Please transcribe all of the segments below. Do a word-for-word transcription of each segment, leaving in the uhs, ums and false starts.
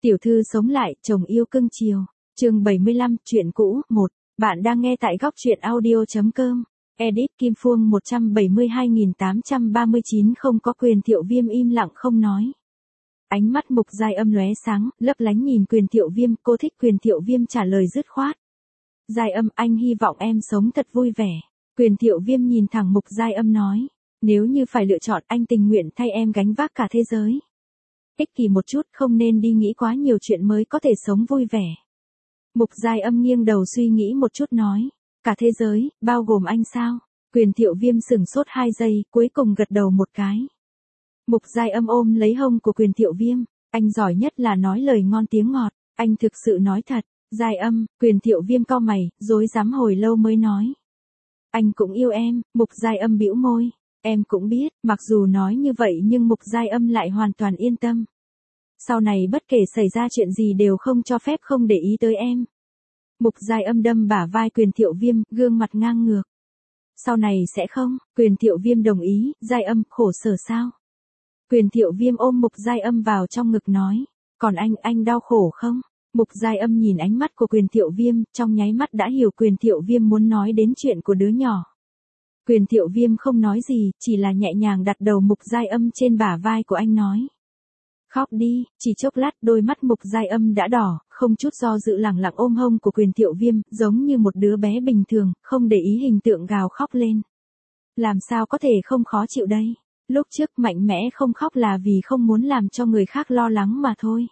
Tiểu thư sống lại, chồng yêu cưng chiều. Chương bảy mươi lăm, chuyện cũ, một. Bạn đang nghe tại góc truyện audio chấm com. Edit Kim Phuông một trăm bảy mươi hai nghìn tám trăm ba mươi chín không có Quyền Thiệu Viêm im lặng không nói. Ánh mắt Mục Giai Âm lóe sáng, lấp lánh nhìn Quyền Thiệu Viêm, cô thích Quyền Thiệu Viêm trả lời dứt khoát. Giai Âm, anh hy vọng em sống thật vui vẻ. Quyền Thiệu Viêm nhìn thẳng Mục Giai Âm nói. Nếu như phải lựa chọn, anh tình nguyện thay em gánh vác cả thế giới. Ích kỷ một chút, không nên đi nghĩ quá nhiều chuyện mới có thể sống vui vẻ. Mục Giai Âm nghiêng đầu suy nghĩ một chút nói. Cả thế giới, bao gồm anh sao? Quyền Thiệu Viêm sửng sốt hai giây, cuối cùng gật đầu một cái. Mục Giai Âm ôm lấy hông của Quyền Thiệu Viêm. Anh giỏi nhất là nói lời ngon tiếng ngọt, anh thực sự nói thật. Giai Âm, Quyền Thiệu Viêm cau mày, rối rắm hồi lâu mới nói. Anh cũng yêu em. Mục Giai Âm bĩu môi. Em cũng biết, mặc dù nói như vậy nhưng Mục Giai Âm lại hoàn toàn yên tâm. Sau này bất kể xảy ra chuyện gì đều không cho phép không để ý tới em. Mục Giai Âm đâm bả vai Quyền Thiệu Viêm, gương mặt ngang ngược. Sau này sẽ không? Quyền Thiệu Viêm đồng ý. Giai Âm, khổ sở sao? Quyền Thiệu Viêm ôm Mục Giai Âm vào trong ngực nói. Còn anh, anh đau khổ không? Mục Giai Âm nhìn ánh mắt của Quyền Thiệu Viêm, trong nháy mắt đã hiểu Quyền Thiệu Viêm muốn nói đến chuyện của đứa nhỏ. Quyền Thiệu Viêm không nói gì, chỉ là nhẹ nhàng đặt đầu Mục Giai Âm trên bả vai của anh nói. Khóc đi. Chỉ chốc lát đôi mắt Mục Giai Âm đã đỏ, không chút do dự lẳng lặng ôm hông của Quyền Thiệu Viêm, giống như một đứa bé bình thường, không để ý hình tượng gào khóc lên. Làm sao có thể không khó chịu đây? Lúc trước mạnh mẽ không khóc là vì không muốn làm cho người khác lo lắng mà thôi.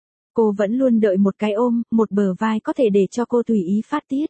Cô vẫn luôn đợi một cái ôm, một bờ vai có thể để cho cô tùy ý phát tiết.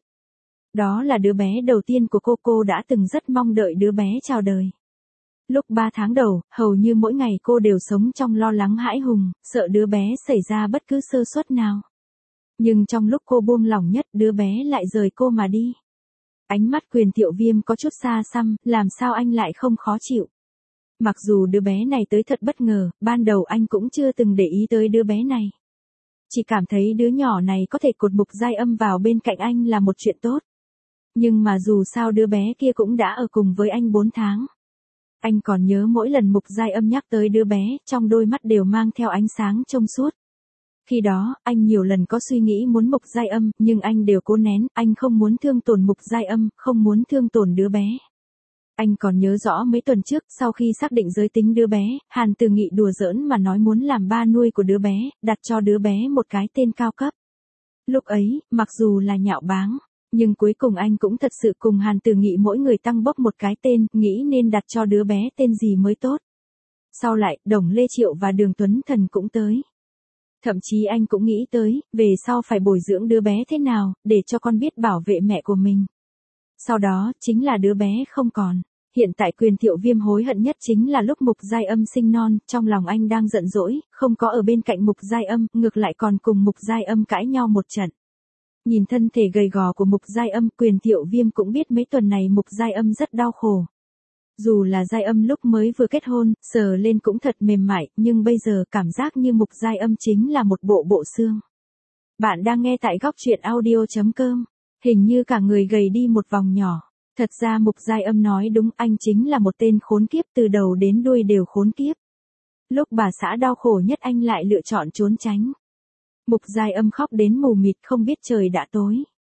Đó là đứa bé đầu tiên của cô, cô đã từng rất mong đợi đứa bé chào đời. Lúc ba tháng đầu, hầu như mỗi ngày cô đều sống trong lo lắng hãi hùng, sợ đứa bé xảy ra bất cứ sơ suất nào. Nhưng trong lúc cô buông lỏng nhất, đứa bé lại rời cô mà đi. Ánh mắt Quyền Thiệu Viêm có chút xa xăm, làm sao anh lại không khó chịu. Mặc dù đứa bé này tới thật bất ngờ, ban đầu anh cũng chưa từng để ý tới đứa bé này. Chỉ cảm thấy đứa nhỏ này có thể cột Mục Giai Âm vào bên cạnh anh là một chuyện tốt. Nhưng mà dù sao đứa bé kia cũng đã ở cùng với anh bốn tháng. Anh còn nhớ mỗi lần Mục Giai Âm nhắc tới đứa bé, trong đôi mắt đều mang theo ánh sáng trong suốt. Khi đó, anh nhiều lần có suy nghĩ muốn Mục Giai Âm, nhưng anh đều cố nén, anh không muốn thương tổn Mục Giai Âm, không muốn thương tổn đứa bé. Anh còn nhớ rõ mấy tuần trước, sau khi xác định giới tính đứa bé, Hàn Từ Nghị đùa giỡn mà nói muốn làm ba nuôi của đứa bé, đặt cho đứa bé một cái tên cao cấp. Lúc ấy, mặc dù là nhạo báng, nhưng cuối cùng anh cũng thật sự cùng Hàn Từ Nghị mỗi người tăng bốc một cái tên, nghĩ nên đặt cho đứa bé tên gì mới tốt. Sau lại, Đồng Lê Triệu và Đường Tuấn Thần cũng tới. Thậm chí anh cũng nghĩ tới, về sau phải bồi dưỡng đứa bé thế nào, để cho con biết bảo vệ mẹ của mình. Sau đó, chính là đứa bé không còn. Hiện tại Quyền Thiệu Viêm hối hận nhất chính là lúc Mục Giai Âm sinh non, trong lòng anh đang giận dỗi, không có ở bên cạnh Mục Giai Âm, ngược lại còn cùng Mục Giai Âm cãi nhau một trận. Nhìn thân thể gầy gò của Mục Giai Âm, Quyền Thiệu Viêm cũng biết mấy tuần này Mục Giai Âm rất đau khổ. Dù là Giai Âm lúc mới vừa kết hôn, sờ lên cũng thật mềm mại, nhưng bây giờ cảm giác như Mục Giai Âm chính là một bộ bộ xương. Bạn đang nghe tại góc truyện audio chấm com. Hình như cả người gầy đi một vòng nhỏ. Thật ra Mục Giai Âm nói đúng, anh chính là một tên khốn kiếp, từ đầu đến đuôi đều khốn kiếp. Lúc bà xã đau khổ nhất anh lại lựa chọn trốn tránh. Mục Giai Âm khóc đến mù mịt không biết trời đã tối.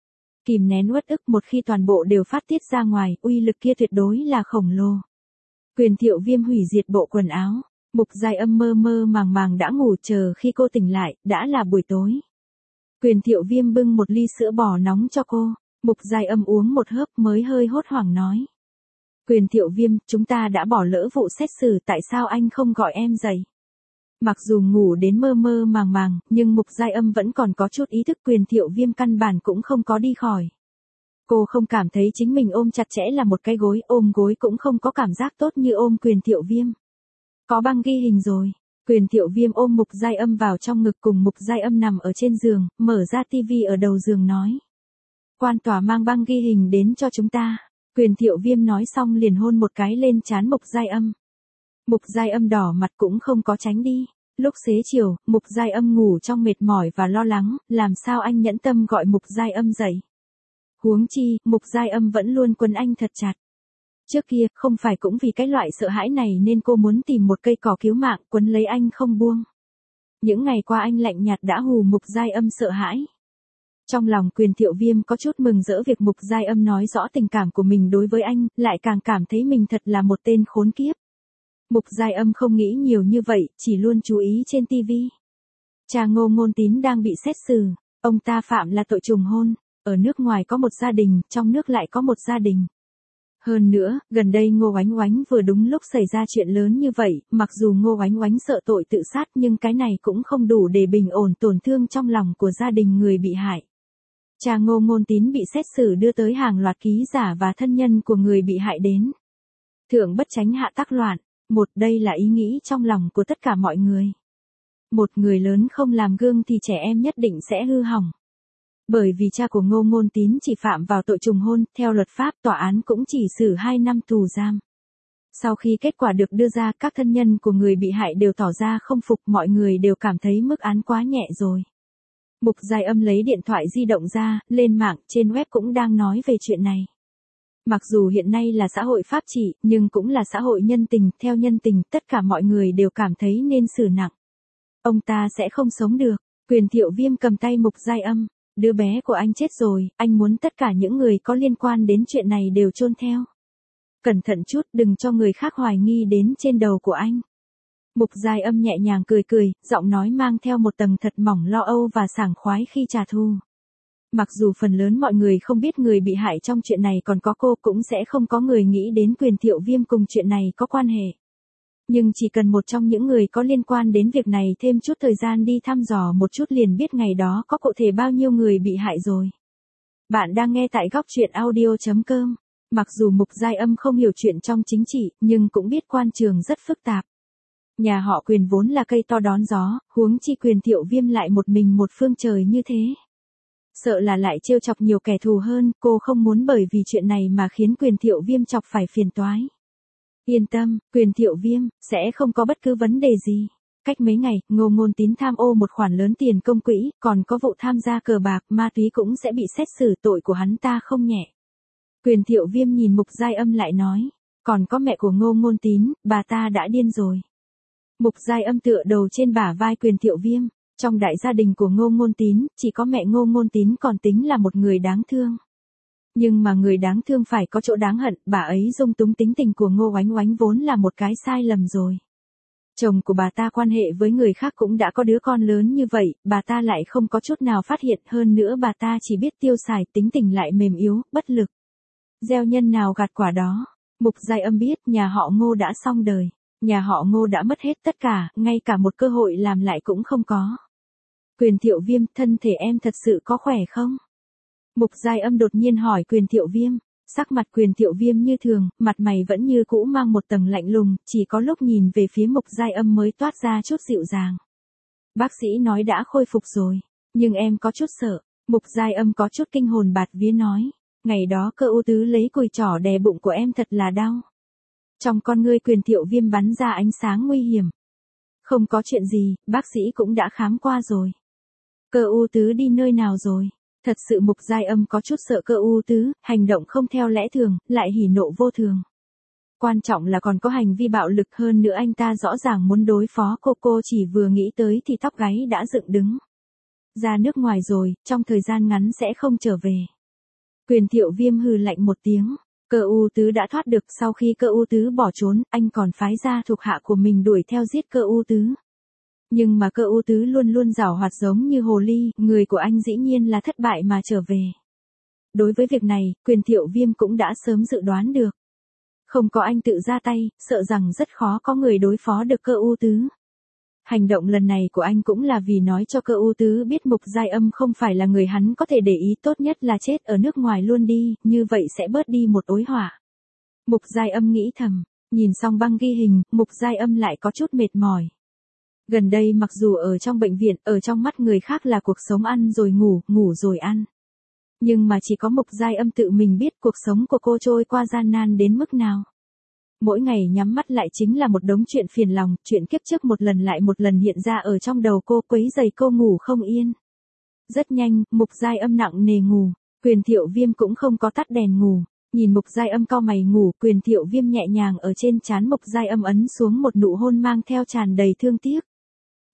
Kìm nén uất ức một khi toàn bộ đều phát tiết ra ngoài, uy lực kia tuyệt đối là khổng lồ. Quyền Thiệu Viêm hủy diệt bộ quần áo. Mục Giai Âm mơ mơ màng màng đã ngủ, chờ khi cô tỉnh lại, đã là buổi tối. Quyền Thiệu Viêm bưng một ly sữa bò nóng cho cô. Mục Giai Âm uống một hớp mới hơi hốt hoảng nói. Quyền Thiệu Viêm, chúng ta đã bỏ lỡ vụ xét xử, tại sao anh không gọi em dậy? Mặc dù ngủ đến mơ mơ màng màng, nhưng Mục Giai Âm vẫn còn có chút ý thức. Quyền Thiệu Viêm căn bản cũng không có đi khỏi. Cô không cảm thấy chính mình ôm chặt chẽ là một cái gối, ôm gối cũng không có cảm giác tốt như ôm Quyền Thiệu Viêm. Có băng ghi hình rồi. Quyền Thiệu Viêm ôm Mục Giai Âm vào trong ngực, cùng Mục Giai Âm nằm ở trên giường, mở ra tivi ở đầu giường nói. Quan tòa mang băng ghi hình đến cho chúng ta. Quyền Thiệu Viêm nói xong liền hôn một cái lên trán Mục Giai Âm. Mục Giai Âm đỏ mặt cũng không có tránh đi. Lúc xế chiều, Mục Giai Âm ngủ trong mệt mỏi và lo lắng, làm sao anh nhẫn tâm gọi Mục Giai Âm dậy. Huống chi, Mục Giai Âm vẫn luôn quấn anh thật chặt. Trước kia, không phải cũng vì cái loại sợ hãi này nên cô muốn tìm một cây cỏ cứu mạng, quấn lấy anh không buông. Những ngày qua anh lạnh nhạt đã hù Mục Giai Âm sợ hãi. Trong lòng Quyền Thiệu Viêm có chút mừng rỡ việc Mục Giai Âm nói rõ tình cảm của mình đối với anh, lại càng cảm thấy mình thật là một tên khốn kiếp. Mục Giai Âm không nghĩ nhiều như vậy, chỉ luôn chú ý trên tivi. Cha Ngô Ngôn Tín đang bị xét xử, ông ta phạm là tội trùng hôn, ở nước ngoài có một gia đình, trong nước lại có một gia đình. Hơn nữa, gần đây Ngô Oánh Oánh vừa đúng lúc xảy ra chuyện lớn như vậy, mặc dù Ngô Oánh Oánh sợ tội tự sát nhưng cái này cũng không đủ để bình ổn tổn thương trong lòng của gia đình người bị hại. Cha Ngô Ngôn Tín bị xét xử đưa tới hàng loạt ký giả và thân nhân của người bị hại đến. Thượng bất chánh hạ tắc loạn, một đây là ý nghĩ trong lòng của tất cả mọi người. Một người lớn không làm gương thì trẻ em nhất định sẽ hư hỏng. Bởi vì cha của Ngô Ngôn Tín chỉ phạm vào tội trùng hôn, theo luật pháp tòa án cũng chỉ xử hai năm tù giam. Sau khi kết quả được đưa ra, các thân nhân của người bị hại đều tỏ ra không phục, mọi người đều cảm thấy mức án quá nhẹ rồi. Mục Giai Âm lấy điện thoại di động ra, lên mạng, trên web cũng đang nói về chuyện này. Mặc dù hiện nay là xã hội pháp trị, nhưng cũng là xã hội nhân tình, theo nhân tình, tất cả mọi người đều cảm thấy nên xử nặng. Ông ta sẽ không sống được. Quyền Thiệu Viêm cầm tay Mục Giai Âm, đứa bé của anh chết rồi, anh muốn tất cả những người có liên quan đến chuyện này đều chôn theo. Cẩn thận chút, đừng cho người khác hoài nghi đến trên đầu của anh. Mục Giai Âm nhẹ nhàng cười cười, giọng nói mang theo một tầng thật mỏng lo âu và sảng khoái khi trả thù. Mặc dù phần lớn mọi người không biết người bị hại trong chuyện này còn có cô, cũng sẽ không có người nghĩ đến Quyền Thiệu Viêm cùng chuyện này có quan hệ. Nhưng chỉ cần một trong những người có liên quan đến việc này thêm chút thời gian đi thăm dò một chút liền biết ngày đó có cụ thể bao nhiêu người bị hại rồi. Bạn đang nghe tại góc truyện audio chấm com. Mặc dù Mục Giai Âm không hiểu chuyện trong chính trị, nhưng cũng biết quan trường rất phức tạp. Nhà họ Quyền vốn là cây to đón gió, huống chi Quyền Thiệu Viêm lại một mình một phương trời như thế. Sợ là lại trêu chọc nhiều kẻ thù hơn, cô không muốn bởi vì chuyện này mà khiến Quyền Thiệu Viêm chọc phải phiền toái. Yên tâm, Quyền Thiệu Viêm, sẽ không có bất cứ vấn đề gì. Cách mấy ngày, Ngô Ngôn Tín tham ô một khoản lớn tiền công quỹ, còn có vụ tham gia cờ bạc, ma túy cũng sẽ bị xét xử, tội của hắn ta không nhẹ. Quyền Thiệu Viêm nhìn Mục Giai Âm lại nói, còn có mẹ của Ngô Ngôn Tín, bà ta đã điên rồi. Mục Giai Âm tựa đầu trên bả vai Quyền Thiệu Viêm, trong đại gia đình của Ngô Ngôn Tín, chỉ có mẹ Ngô Ngôn Tín còn tính là một người đáng thương. Nhưng mà người đáng thương phải có chỗ đáng hận, bà ấy dung túng tính tình của Ngô Oánh Oánh vốn là một cái sai lầm rồi. Chồng của bà ta quan hệ với người khác cũng đã có đứa con lớn như vậy, bà ta lại không có chút nào phát hiện, hơn nữa bà ta chỉ biết tiêu xài, tính tình lại mềm yếu, bất lực. Gieo nhân nào gặt quả đó. Mục Giai Âm biết nhà họ Ngô đã xong đời. Nhà họ Ngô đã mất hết tất cả, ngay cả một cơ hội làm lại cũng không có. Quyền Thiệu Viêm, thân thể em thật sự có khỏe không? Mục Giai Âm đột nhiên hỏi Quyền Thiệu Viêm. Sắc mặt Quyền Thiệu Viêm như thường, mặt mày vẫn như cũ mang một tầng lạnh lùng, chỉ có lúc nhìn về phía Mục Giai Âm mới toát ra chút dịu dàng. Bác sĩ nói đã khôi phục rồi, nhưng em có chút sợ. Mục Giai Âm có chút kinh hồn bạt vía nói. Ngày đó cơ u tứ lấy cùi trỏ đè bụng của em thật là đau. Trong con ngươi Quyền Thiệu Viêm bắn ra ánh sáng nguy hiểm. Không có chuyện gì, bác sĩ cũng đã khám qua rồi. Cơ u tứ đi nơi nào rồi? Thật sự Mục Giai Âm có chút sợ cơ u tứ, hành động không theo lẽ thường, lại hỉ nộ vô thường. Quan trọng là còn có hành vi bạo lực hơn nữa, anh ta rõ ràng muốn đối phó cô, cô chỉ vừa nghĩ tới thì tóc gáy đã dựng đứng. Ra nước ngoài rồi, trong thời gian ngắn sẽ không trở về. Quyền Thiệu Viêm hừ lạnh một tiếng. Cơ u tứ đã thoát được, sau khi cơ u tứ bỏ trốn, anh còn phái ra thuộc hạ của mình đuổi theo giết cơ u tứ. Nhưng mà cơ u tứ luôn luôn giảo hoạt giống như hồ ly, người của anh dĩ nhiên là thất bại mà trở về. Đối với việc này, Quyền Thiệu Viêm cũng đã sớm dự đoán được. Không có anh tự ra tay, sợ rằng rất khó có người đối phó được cơ u tứ. Hành động lần này của anh cũng là vì nói cho cơ u tứ biết Mục Giai Âm không phải là người hắn có thể để ý, tốt nhất là chết ở nước ngoài luôn đi, như vậy sẽ bớt đi một ối họa. Mục Giai Âm nghĩ thầm, nhìn xong băng ghi hình, Mục Giai Âm lại có chút mệt mỏi. Gần đây mặc dù ở trong bệnh viện, ở trong mắt người khác là cuộc sống ăn rồi ngủ, ngủ rồi ăn. Nhưng mà chỉ có Mục Giai Âm tự mình biết cuộc sống của cô trôi qua gian nan đến mức nào. Mỗi ngày nhắm mắt lại chính là một đống chuyện phiền lòng, chuyện kiếp trước một lần lại một lần hiện ra ở trong đầu cô, quấy rầy cô ngủ không yên. Rất nhanh, Mục Giai Âm nặng nề ngủ, Quyền Thiệu Viêm cũng không có tắt đèn ngủ. Nhìn Mục Giai Âm cau mày ngủ, Quyền Thiệu Viêm nhẹ nhàng ở trên trán Mục Giai Âm ấn xuống một nụ hôn mang theo tràn đầy thương tiếc.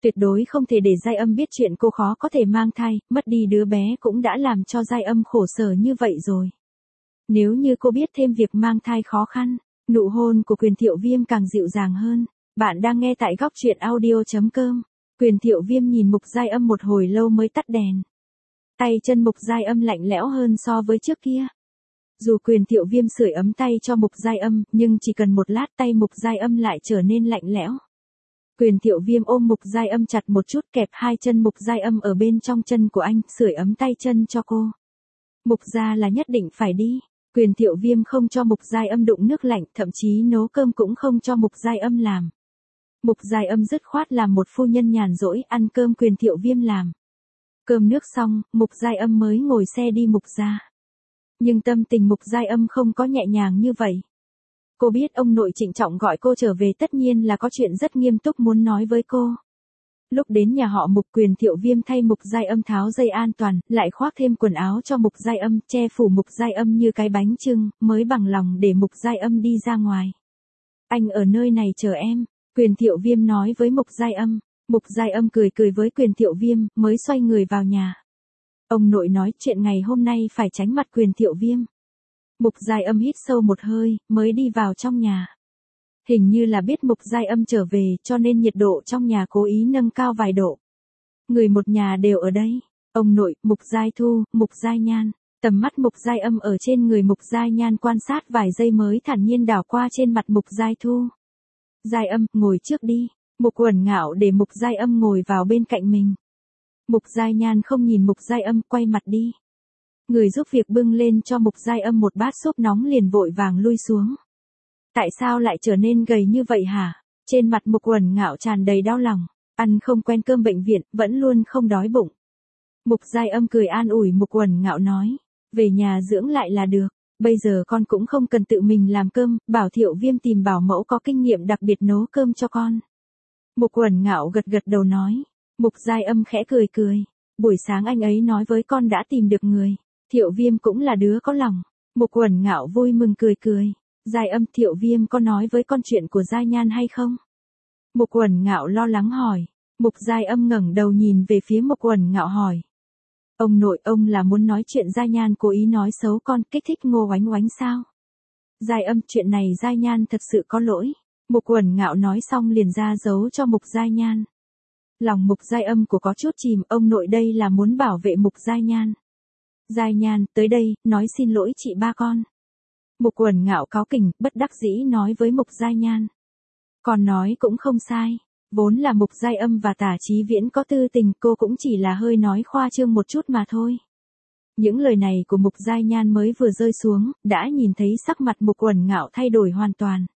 Tuyệt đối không thể để Giai Âm biết chuyện cô khó có thể mang thai, mất đi đứa bé cũng đã làm cho Giai Âm khổ sở như vậy rồi. Nếu như cô biết thêm việc mang thai khó khăn, nụ hôn của Quyền Thiệu Viêm càng dịu dàng hơn. Bạn đang nghe tại góc truyện audio.com. Quyền Thiệu Viêm nhìn Mục Giai Âm một hồi lâu mới tắt đèn. Tay chân Mục Giai Âm lạnh lẽo hơn so với trước kia. Dù Quyền Thiệu Viêm sưởi ấm tay cho Mục Giai Âm, nhưng chỉ cần một lát tay Mục Giai Âm lại trở nên lạnh lẽo. Quyền Thiệu Viêm ôm Mục Giai Âm chặt một chút, kẹp hai chân Mục Giai Âm ở bên trong chân của anh, sưởi ấm tay chân cho cô. Mục gia là nhất định phải đi. Quyền Thiệu Viêm không cho Mục Giai Âm đụng nước lạnh, thậm chí nấu cơm cũng không cho Mục Giai Âm làm. Mục Giai Âm dứt khoát làm một phu nhân nhàn rỗi, ăn cơm Quyền Thiệu Viêm làm. Cơm nước xong, Mục Giai Âm mới ngồi xe đi Mục gia. Nhưng tâm tình Mục Giai Âm không có nhẹ nhàng như vậy. Cô biết ông nội trịnh trọng gọi cô trở về tất nhiên là có chuyện rất nghiêm túc muốn nói với cô. Lúc đến nhà họ Mục, Quyền Thiệu Viêm thay Mục Giai Âm tháo dây an toàn, lại khoác thêm quần áo cho Mục Giai Âm, che phủ Mục Giai Âm như cái bánh chưng, mới bằng lòng để Mục Giai Âm đi ra ngoài. Anh ở nơi này chờ em, Quyền Thiệu Viêm nói với Mục Giai Âm. Mục Giai Âm cười cười với Quyền Thiệu Viêm, mới xoay người vào nhà. Ông nội nói chuyện ngày hôm nay phải tránh mặt Quyền Thiệu Viêm. Mục Giai Âm hít sâu một hơi, mới đi vào trong nhà. Hình như là biết Mục Giai Âm trở về, cho nên nhiệt độ trong nhà cố ý nâng cao vài độ. Người một nhà đều ở đây. Ông nội, Mục Giai Thu, Mục Giai Nhan. Tầm mắt Mục Giai Âm ở trên người Mục Giai Nhan quan sát vài giây mới thản nhiên đảo qua trên mặt Mục Giai Thu. Giai Âm, ngồi trước đi. Mục Uẩn Ngạo để Mục Giai Âm ngồi vào bên cạnh mình. Mục Giai Nhan không nhìn Mục Giai Âm, quay mặt đi. Người giúp việc bưng lên cho Mục Giai Âm một bát súp nóng liền vội vàng lui xuống. Tại sao lại trở nên gầy như vậy hả? Trên mặt Mục Uẩn Ngạo tràn đầy đau lòng. Ăn không quen cơm bệnh viện, vẫn luôn không đói bụng. Mục Giai Âm cười an ủi Mục Uẩn Ngạo nói. Về nhà dưỡng lại là được. Bây giờ con cũng không cần tự mình làm cơm, bảo Thiệu Viêm tìm bảo mẫu có kinh nghiệm đặc biệt nấu cơm cho con. Mục Uẩn Ngạo gật gật đầu nói. Mục Giai Âm khẽ cười cười. Buổi sáng anh ấy nói với con đã tìm được người. Thiệu Viêm cũng là đứa có lòng. Mục Uẩn Ngạo vui mừng cười cười. Giai Âm, Thiệu Viêm có nói với con chuyện của Giai Nhan hay không? Mục Uẩn Ngạo lo lắng hỏi. Mục Giai Âm ngẩng đầu nhìn về phía Mục Uẩn Ngạo hỏi. Ông nội, ông là muốn nói chuyện Giai Nhan cố ý nói xấu con, kích thích Ngô Oánh Oánh sao? Giai Âm, chuyện này Giai Nhan thật sự có lỗi. Mục Uẩn Ngạo nói xong liền ra dấu cho Mục Giai Nhan. Lòng Mục Giai Âm của có chút chìm, ông nội đây là muốn bảo vệ Mục Giai Nhan. Giai Nhan, tới đây, nói xin lỗi chị ba con. Mục Uẩn Ngạo cáu kỉnh, bất đắc dĩ nói với Mục Giai Nhan. Còn nói cũng không sai. Vốn là Mục Giai Âm và Tả Chí Viễn có tư tình, cô cũng chỉ là hơi nói khoa trương một chút mà thôi. Những lời này của Mục Giai Nhan mới vừa rơi xuống, đã nhìn thấy sắc mặt Mục Uẩn Ngạo thay đổi hoàn toàn.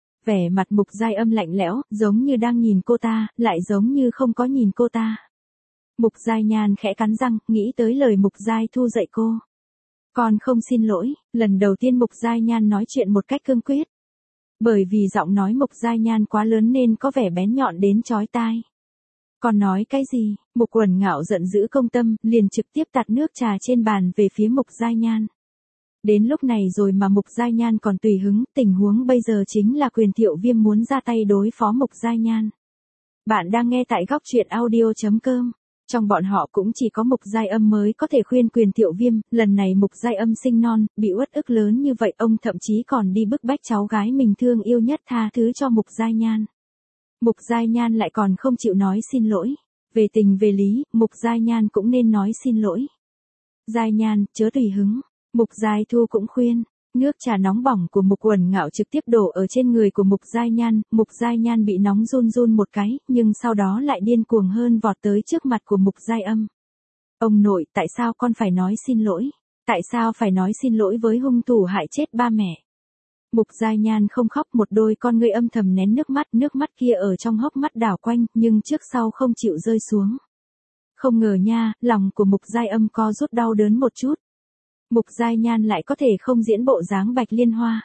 Vẻ mặt Mục Giai Âm lạnh lẽo, giống như đang nhìn cô ta, lại giống như không có nhìn cô ta. Mục Giai Nhan khẽ cắn răng, nghĩ tới lời Mục Giai Thu dạy cô. Con không xin lỗi, lần đầu tiên Mục Giai Nhan nói chuyện một cách cương quyết. Bởi vì giọng nói Mục Giai Nhan quá lớn nên có vẻ bén nhọn đến chói tai. Con nói cái gì? Mục Uẩn Ngạo giận dữ công tâm, liền trực tiếp tạt nước trà trên bàn về phía Mục Giai Nhan. Đến lúc này rồi mà Mục Giai Nhan còn tùy hứng, tình huống bây giờ chính là Quyền Thiệu Viêm muốn ra tay đối phó Mục Giai Nhan. Bạn đang nghe tại góc truyện audio.com. Trong bọn họ cũng chỉ có Mục Giai Âm mới có thể khuyên Quyền Thiệu Viêm, lần này Mục Giai Âm sinh non, bị uất ức lớn như vậy ông thậm chí còn đi bức bách cháu gái mình thương yêu nhất tha thứ cho Mục Giai Nhan. Mục Giai Nhan lại còn không chịu nói xin lỗi. Về tình về lý, Mục Giai Nhan cũng nên nói xin lỗi. Giai Nhan, chớ tùy hứng. Mục Giai Thu cũng khuyên. Nước trà nóng bỏng của Mục Uẩn Ngạo trực tiếp đổ ở trên người của Mục Giai Nhan, Mục Giai Nhan bị nóng run run một cái, nhưng sau đó lại điên cuồng hơn vọt tới trước mặt của Mục Giai Âm. Ông nội, tại sao con phải nói xin lỗi? Tại sao phải nói xin lỗi với hung thủ hại chết ba mẹ? Mục Giai Nhan không khóc, một đôi con ngươi âm thầm nén nước mắt, nước mắt kia ở trong hốc mắt đảo quanh, nhưng trước sau không chịu rơi xuống. Không ngờ nha, lòng của Mục Giai Âm co rút đau đớn một chút. Mục Giai Nhan lại có thể không diễn bộ dáng Bạch Liên Hoa.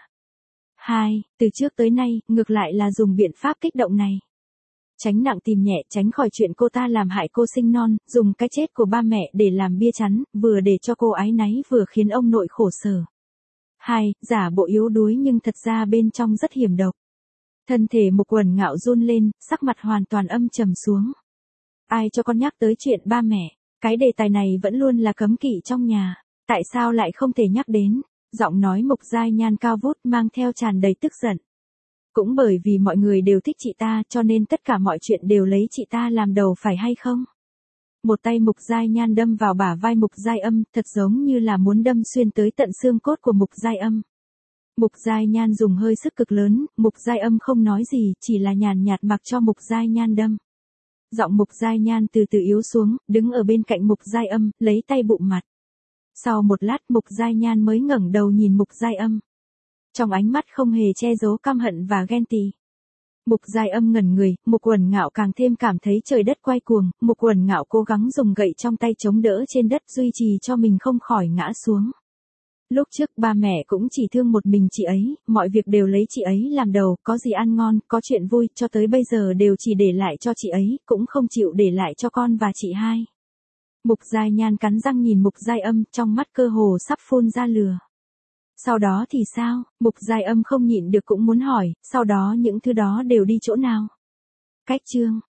Hai, từ trước tới nay, ngược lại là dùng biện pháp kích động này. Tránh nặng tìm nhẹ, tránh khỏi chuyện cô ta làm hại cô sinh non, dùng cái chết của ba mẹ để làm bia chắn, vừa để cho cô áy náy vừa khiến ông nội khổ sở. Hai, giả bộ yếu đuối nhưng thật ra bên trong rất hiểm độc. Thân thể Mục Uẩn Ngạo run lên, sắc mặt hoàn toàn âm trầm xuống. Ai cho con nhắc tới chuyện ba mẹ, cái đề tài này vẫn luôn là cấm kỵ trong nhà, tại sao lại không thể nhắc đến, giọng nói Mục Giai Nhan cao vút mang theo tràn đầy tức giận. Cũng bởi vì mọi người đều thích chị ta cho nên tất cả mọi chuyện đều lấy chị ta làm đầu phải hay không? Một tay Mục Giai Nhan đâm vào bả vai Mục Giai Âm, thật giống như là muốn đâm xuyên tới tận xương cốt của Mục Giai Âm. Mục Giai Nhan dùng hơi sức cực lớn, Mục Giai Âm không nói gì, chỉ là nhàn nhạt mặc cho Mục Giai Nhan đâm. Giọng Mục Giai Nhan từ từ yếu xuống, đứng ở bên cạnh Mục Giai Âm, lấy tay bụng mặt. Sau một lát Mục Giai Nhan mới ngẩng đầu nhìn Mục Giai Âm. Trong ánh mắt không hề che giấu căm hận và ghen tị. Mục Giai Âm ngẩn người, Mục Uẩn Ngạo càng thêm cảm thấy trời đất quay cuồng, Mục Uẩn Ngạo cố gắng dùng gậy trong tay chống đỡ trên đất duy trì cho mình không khỏi ngã xuống. Lúc trước ba mẹ cũng chỉ thương một mình chị ấy, mọi việc đều lấy chị ấy làm đầu, có gì ăn ngon, có chuyện vui, cho tới bây giờ đều chỉ để lại cho chị ấy, cũng không chịu để lại cho con và chị hai. Mục Giai Nhan cắn răng nhìn Mục Giai Âm, trong mắt cơ hồ sắp phun ra lửa. Sau đó thì sao? Mục Giai Âm không nhịn được cũng muốn hỏi, sau đó những thứ đó đều đi chỗ nào? Cách chương